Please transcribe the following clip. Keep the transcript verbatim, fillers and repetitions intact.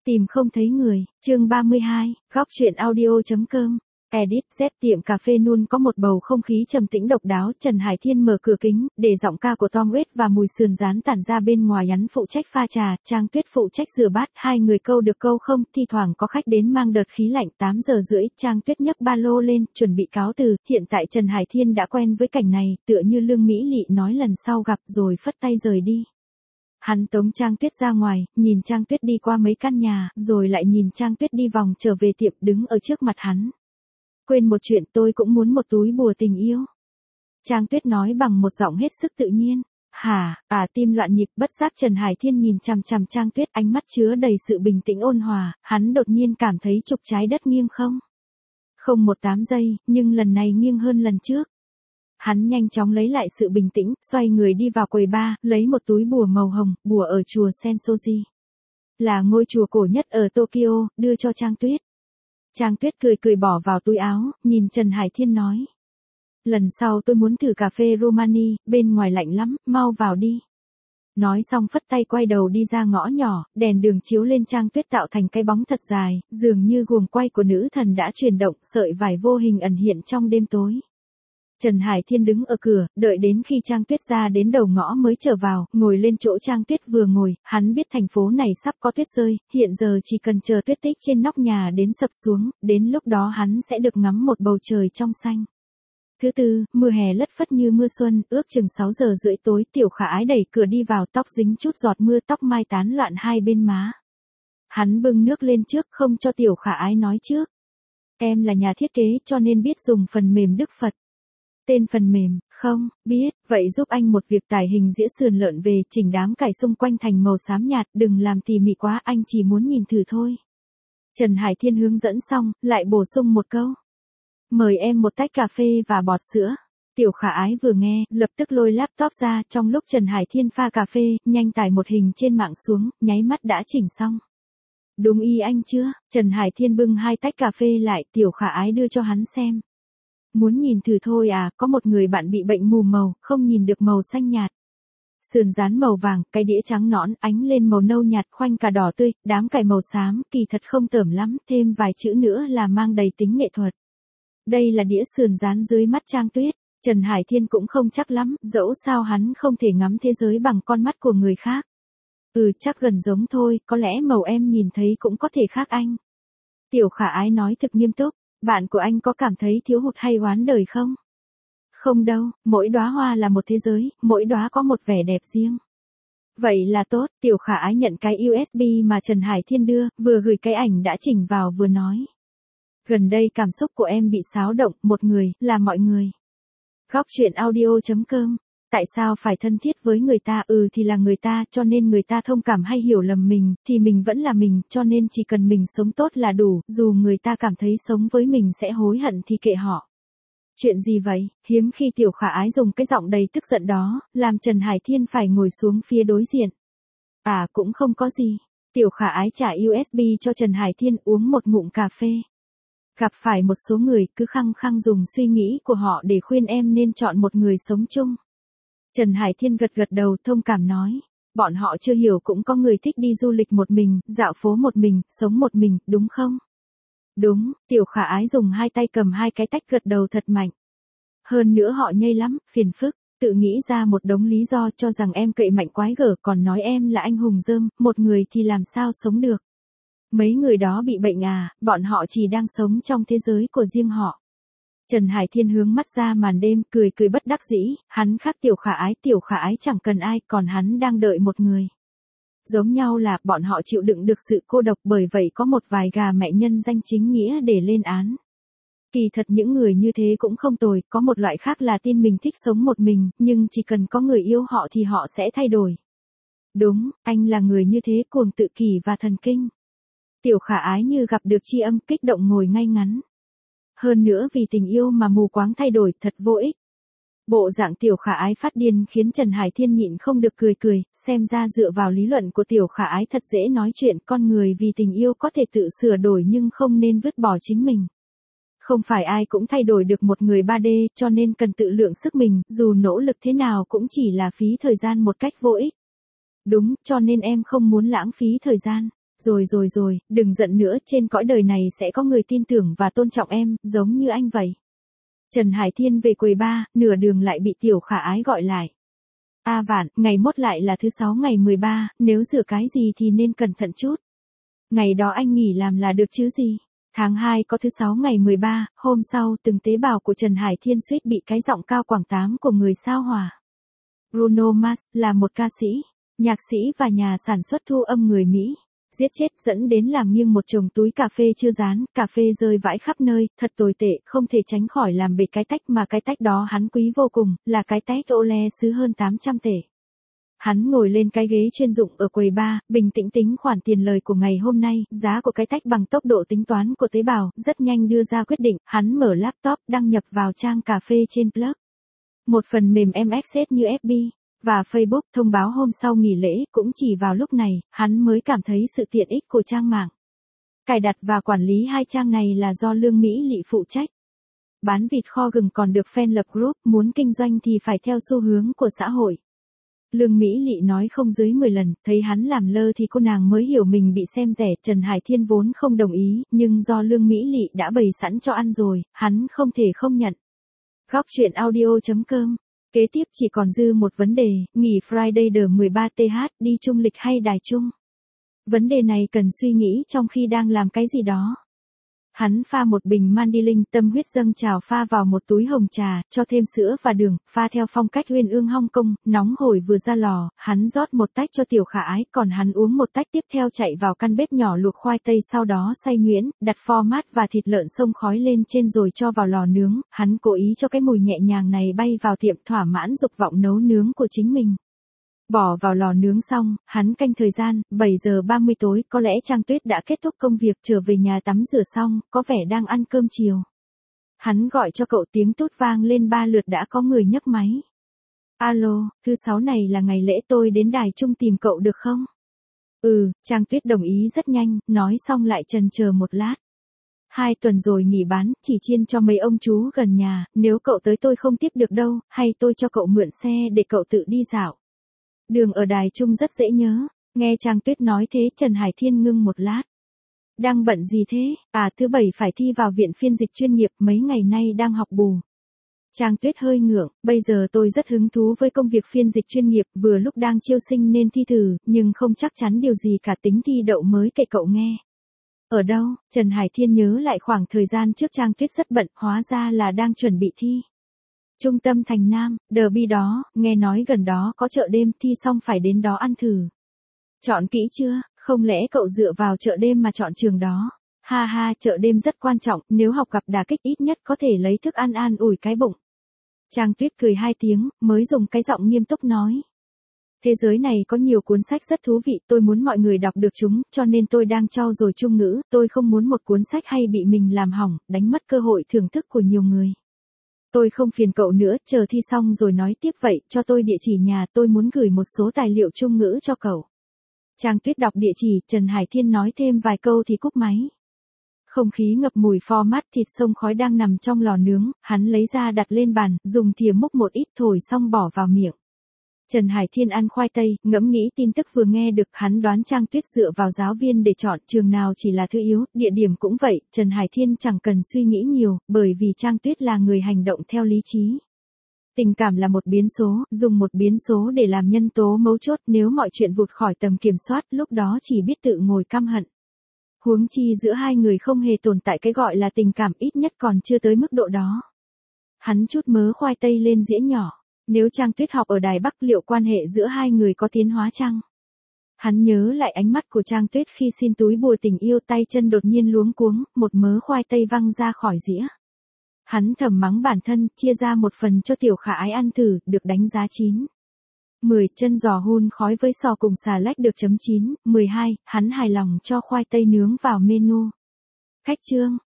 Tìm không thấy người, chương ba mươi hai, góc truyện audio.com. Edit Z tiệm cà phê Nun có một bầu không khí trầm tĩnh độc đáo. Trần Hải Thiên mở cửa kính, để giọng ca của Tom Waits và mùi sườn rán tản ra bên ngoài. Hắn phụ trách pha trà, Trang Tuyết phụ trách rửa bát. Hai người câu được câu không, thi thoảng có khách đến mang đợt khí lạnh. Tám giờ rưỡi, Trang Tuyết nhấc ba lô lên, chuẩn bị cáo từ. Hiện tại Trần Hải Thiên đã quen với cảnh này, tựa như Lương Mỹ Lị nói lần sau gặp rồi phất tay rời đi. Hắn tống Trang Tuyết ra ngoài, nhìn Trang Tuyết đi qua mấy căn nhà, rồi lại nhìn Trang Tuyết đi vòng trở về tiệm, đứng ở trước mặt hắn. Quên một chuyện, tôi cũng muốn một túi bùa tình yêu. Trang Tuyết nói bằng một giọng hết sức tự nhiên. Hả, à tim loạn nhịp, bất giác Trần Hải Thiên nhìn chằm chằm Trang Tuyết, ánh mắt chứa đầy sự bình tĩnh ôn hòa, hắn đột nhiên cảm thấy trục trái đất nghiêng không. Không một tám giây, nhưng lần này nghiêng hơn lần trước. Hắn nhanh chóng lấy lại sự bình tĩnh, xoay người đi vào quầy bar, lấy một túi bùa màu hồng, bùa ở chùa Sensoji. Là ngôi chùa cổ nhất ở Tokyo, đưa cho Trang Tuyết. Trang Tuyết cười cười bỏ vào túi áo, nhìn Trần Hải Thiên nói. Lần sau tôi muốn thử cà phê Romani, bên ngoài lạnh lắm, mau vào đi. Nói xong phất tay quay đầu đi ra ngõ nhỏ, đèn đường chiếu lên Trang Tuyết tạo thành cái bóng thật dài, dường như guồng quay của nữ thần đã chuyển động, sợi vải vô hình ẩn hiện trong đêm tối. Trần Hải Thiên đứng ở cửa, đợi đến khi Trang Tuyết ra đến đầu ngõ mới trở vào, ngồi lên chỗ Trang Tuyết vừa ngồi, hắn biết thành phố này sắp có tuyết rơi, hiện giờ chỉ cần chờ tuyết tích trên nóc nhà đến sập xuống, đến lúc đó hắn sẽ được ngắm một bầu trời trong xanh. Thứ tư, mưa hè lất phất như mưa xuân, ước chừng sáu giờ rưỡi tối, Tiểu Khả Ái đẩy cửa đi vào, tóc dính chút giọt mưa, tóc mai tán loạn hai bên má. Hắn bưng nước lên trước, không cho Tiểu Khả Ái nói trước. Em là nhà thiết kế cho nên biết dùng phần mềm Đức Phật. Tên phần mềm, không, biết, vậy giúp anh một việc tải hình dĩa sườn lợn về, chỉnh đám cải xung quanh thành màu xám nhạt, đừng làm tỉ mỉ quá, anh chỉ muốn nhìn thử thôi. Trần Hải Thiên hướng dẫn xong, lại bổ sung một câu. Mời em một tách cà phê và bọt sữa. Tiểu Khả Ái vừa nghe, lập tức lôi laptop ra, trong lúc Trần Hải Thiên pha cà phê, nhanh tải một hình trên mạng xuống, nháy mắt đã chỉnh xong. Đúng y anh chưa? Trần Hải Thiên bưng hai tách cà phê lại, Tiểu Khả Ái đưa cho hắn xem. Muốn nhìn thử thôi à, có một người bạn bị bệnh mù màu, không nhìn được màu xanh nhạt. Sườn rán màu vàng, cái đĩa trắng nõn, ánh lên màu nâu nhạt, khoanh cà đỏ tươi, đám cải màu xám, kỳ thật không tởm lắm, thêm vài chữ nữa là mang đầy tính nghệ thuật. Đây là đĩa sườn rán dưới mắt Trang Tuyết, Trần Hải Thiên cũng không chắc lắm, dẫu sao hắn không thể ngắm thế giới bằng con mắt của người khác. Ừ, chắc gần giống thôi, có lẽ màu em nhìn thấy cũng có thể khác anh. Tiểu Khả Ái nói thực nghiêm túc. Bạn của anh có cảm thấy thiếu hụt hay oán đời không? Không đâu, mỗi đóa hoa là một thế giới, mỗi đóa có một vẻ đẹp riêng. Vậy là tốt, Tiểu Khả Ái nhận cái u ét bê mà Trần Hải Thiên đưa, vừa gửi cái ảnh đã chỉnh vào vừa nói. Gần đây cảm xúc của em bị xáo động, một người, là mọi người. Góc truyện audio.com. Tại sao phải thân thiết với người ta? Ừ thì là người ta, cho nên người ta thông cảm hay hiểu lầm mình, thì mình vẫn là mình, cho nên chỉ cần mình sống tốt là đủ, dù người ta cảm thấy sống với mình sẽ hối hận thì kệ họ. Chuyện gì vậy? Hiếm khi Tiểu Khả Ái dùng cái giọng đầy tức giận đó, làm Trần Hải Thiên phải ngồi xuống phía đối diện. À cũng không có gì. Tiểu Khả Ái trả u ét bê cho Trần Hải Thiên uống một ngụm cà phê. Gặp phải một số người cứ khăng khăng dùng suy nghĩ của họ để khuyên em nên chọn một người sống chung. Trần Hải Thiên gật gật đầu thông cảm nói, bọn họ chưa hiểu cũng có người thích đi du lịch một mình, dạo phố một mình, sống một mình, đúng không? Đúng, Tiểu Khả Ái dùng hai tay cầm hai cái tách gật đầu thật mạnh. Hơn nữa họ nhây lắm, phiền phức, tự nghĩ ra một đống lý do cho rằng em cậy mạnh quái gở còn nói em là anh hùng rơm, một người thì làm sao sống được. Mấy người đó bị bệnh à, bọn họ chỉ đang sống trong thế giới của riêng họ. Trần Hải Thiên hướng mắt ra màn đêm, cười cười bất đắc dĩ, hắn khác Tiểu Khả Ái, Tiểu Khả Ái chẳng cần ai, còn hắn đang đợi một người. Giống nhau là, bọn họ chịu đựng được sự cô độc, bởi vậy có một vài gà mẹ nhân danh chính nghĩa để lên án. Kỳ thật những người như thế cũng không tồi, có một loại khác là tin mình thích sống một mình, nhưng chỉ cần có người yêu họ thì họ sẽ thay đổi. Đúng, anh là người như thế, cuồng tự kỷ và thần kinh. Tiểu Khả Ái như gặp được tri âm, kích động ngồi ngay ngắn. Hơn nữa vì tình yêu mà mù quáng thay đổi, thật vô ích. Bộ dạng Tiểu Khả Ái phát điên khiến Trần Hải Thiên nhịn không được cười cười, xem ra dựa vào lý luận của Tiểu Khả Ái thật dễ nói chuyện, con người vì tình yêu có thể tự sửa đổi nhưng không nên vứt bỏ chính mình. Không phải ai cũng thay đổi được một người ba D, cho nên cần tự lượng sức mình, dù nỗ lực thế nào cũng chỉ là phí thời gian một cách vô ích. Đúng, cho nên em không muốn lãng phí thời gian. Rồi rồi rồi, đừng giận nữa, trên cõi đời này sẽ có người tin tưởng và tôn trọng em, giống như anh vậy. Trần Hải Thiên về quầy bar, nửa đường lại bị Tiểu Khả Ái gọi lại. A Vạn, ngày mốt lại là thứ sáu ngày mười ba, nếu rửa cái gì thì nên cẩn thận chút. Ngày đó anh nghỉ làm là được chứ gì. Tháng hai có thứ sáu ngày mười ba, hôm sau từng tế bào của Trần Hải Thiên suýt bị cái giọng cao quảng tám của người sao hỏa. Bruno Mars là một ca sĩ, nhạc sĩ và nhà sản xuất thu âm người Mỹ. Giết chết dẫn đến làm nghiêng một chồng túi cà phê chưa dán, cà phê rơi vãi khắp nơi, thật tồi tệ, không thể tránh khỏi làm bể cái tách mà cái tách đó hắn quý vô cùng, là cái tách Ole xứ hơn tám trăm tệ. Hắn ngồi lên cái ghế chuyên dụng ở quầy bar, bình tĩnh tính khoản tiền lời của ngày hôm nay, giá của cái tách bằng tốc độ tính toán của tế bào, rất nhanh đưa ra quyết định, hắn mở laptop đăng nhập vào trang cà phê trên Plug. Một phần mềm em Access như ép bê và Facebook thông báo hôm sau nghỉ lễ, cũng chỉ vào lúc này, hắn mới cảm thấy sự tiện ích của trang mạng. Cài đặt và quản lý hai trang này là do Lương Mỹ Lị phụ trách. Bán vịt kho gừng còn được fan lập group, muốn kinh doanh thì phải theo xu hướng của xã hội. Lương Mỹ Lị nói không dưới mười lần, thấy hắn làm lơ thì cô nàng mới hiểu mình bị xem rẻ. Trần Hải Thiên vốn không đồng ý, nhưng do Lương Mỹ Lị đã bày sẵn cho ăn rồi, hắn không thể không nhận. Góc truyện audio chấm com. Kế tiếp chỉ còn dư một vấn đề, nghỉ Friday the mười ba T H đi trung lịch hay đài trung. Vấn đề này cần suy nghĩ trong khi đang làm cái gì đó. Hắn pha một bình Mandiling, tâm huyết dâng trào pha vào một túi hồng trà, cho thêm sữa và đường, pha theo phong cách uyên ương Hong Kong, nóng hổi vừa ra lò, hắn rót một tách cho Tiểu Khả Ái, còn hắn uống một tách tiếp theo chạy vào căn bếp nhỏ luộc khoai tây, sau đó xay nhuyễn, đặt format và thịt lợn xông khói lên trên rồi cho vào lò nướng, hắn cố ý cho cái mùi nhẹ nhàng này bay vào tiệm, thỏa mãn dục vọng nấu nướng của chính mình. Bỏ vào lò nướng xong, hắn canh thời gian, bảy giờ ba mươi tối, có lẽ Trang Tuyết đã kết thúc công việc, trở về nhà tắm rửa xong, có vẻ đang ăn cơm chiều. Hắn gọi cho cậu, tiếng tút vang lên ba lượt đã có người nhấc máy. Alo, thứ sáu này là ngày lễ, tôi đến đài trung tìm cậu được không? Ừ, Trang Tuyết đồng ý rất nhanh, nói xong lại chần chờ một lát. Hai tuần rồi nghỉ bán, chỉ chiên cho mấy ông chú gần nhà, nếu cậu tới tôi không tiếp được đâu, hay tôi cho cậu mượn xe để cậu tự đi dạo. Đường ở đài trung rất dễ nhớ. Nghe Trang Tuyết nói thế, Trần Hải Thiên ngưng một lát. Đang bận gì thế? À, thứ bảy phải thi vào viện phiên dịch chuyên nghiệp, mấy ngày nay đang học bù. Trang Tuyết hơi ngượng, bây giờ tôi rất hứng thú với công việc phiên dịch chuyên nghiệp, vừa lúc đang chiêu sinh nên thi thử, nhưng không chắc chắn điều gì cả, tính thi đậu mới kể cậu nghe. Ở đâu? Trần Hải Thiên nhớ lại khoảng thời gian trước Trang Tuyết rất bận, hóa ra là đang chuẩn bị thi. Trung tâm thành Nam, Derby đó, nghe nói gần đó có chợ đêm, thi xong phải đến đó ăn thử. Chọn kỹ chưa, không lẽ cậu dựa vào chợ đêm mà chọn trường đó? Ha ha, chợ đêm rất quan trọng, nếu học gặp đả kích ít nhất có thể lấy thức ăn an ủi cái bụng. Trang Tuyết cười hai tiếng, mới dùng cái giọng nghiêm túc nói. Thế giới này có nhiều cuốn sách rất thú vị, tôi muốn mọi người đọc được chúng, cho nên tôi đang trau dồi Trung ngữ, tôi không muốn một cuốn sách hay bị mình làm hỏng, đánh mất cơ hội thưởng thức của nhiều người. Tôi không phiền cậu nữa, chờ thi xong rồi nói tiếp, vậy, cho tôi địa chỉ nhà, tôi muốn gửi một số tài liệu Trung ngữ cho cậu. Trang Tuyết đọc địa chỉ, Trần Hải Thiên nói thêm vài câu thì cúp máy. Không khí ngập mùi format thịt xông khói đang nằm trong lò nướng, hắn lấy ra đặt lên bàn, dùng thìa múc một ít thổi xong bỏ vào miệng. Trần Hải Thiên ăn khoai tây, ngẫm nghĩ tin tức vừa nghe được, hắn đoán Trang Tuyết dựa vào giáo viên để chọn trường nào chỉ là thứ yếu, địa điểm cũng vậy, Trần Hải Thiên chẳng cần suy nghĩ nhiều, bởi vì Trang Tuyết là người hành động theo lý trí. Tình cảm là một biến số, dùng một biến số để làm nhân tố mấu chốt, nếu mọi chuyện vụt khỏi tầm kiểm soát, lúc đó chỉ biết tự ngồi căm hận. Huống chi giữa hai người không hề tồn tại cái gọi là tình cảm, ít nhất còn chưa tới mức độ đó. Hắn chút mớ khoai tây lên dĩa nhỏ. Nếu Trang Tuyết học ở Đài Bắc liệu quan hệ giữa hai người có tiến hóa chăng? Hắn nhớ lại ánh mắt của Trang Tuyết khi xin túi bùa tình yêu, tay chân đột nhiên luống cuống, một mớ khoai tây văng ra khỏi dĩa. Hắn thầm mắng bản thân, chia ra một phần cho Tiểu Khả Ái ăn thử, được đánh giá chín. mười. Chân giò hun khói với sò cùng xà lách được chấm chín. mười hai. Hắn hài lòng cho khoai tây nướng vào menu. Khách chương.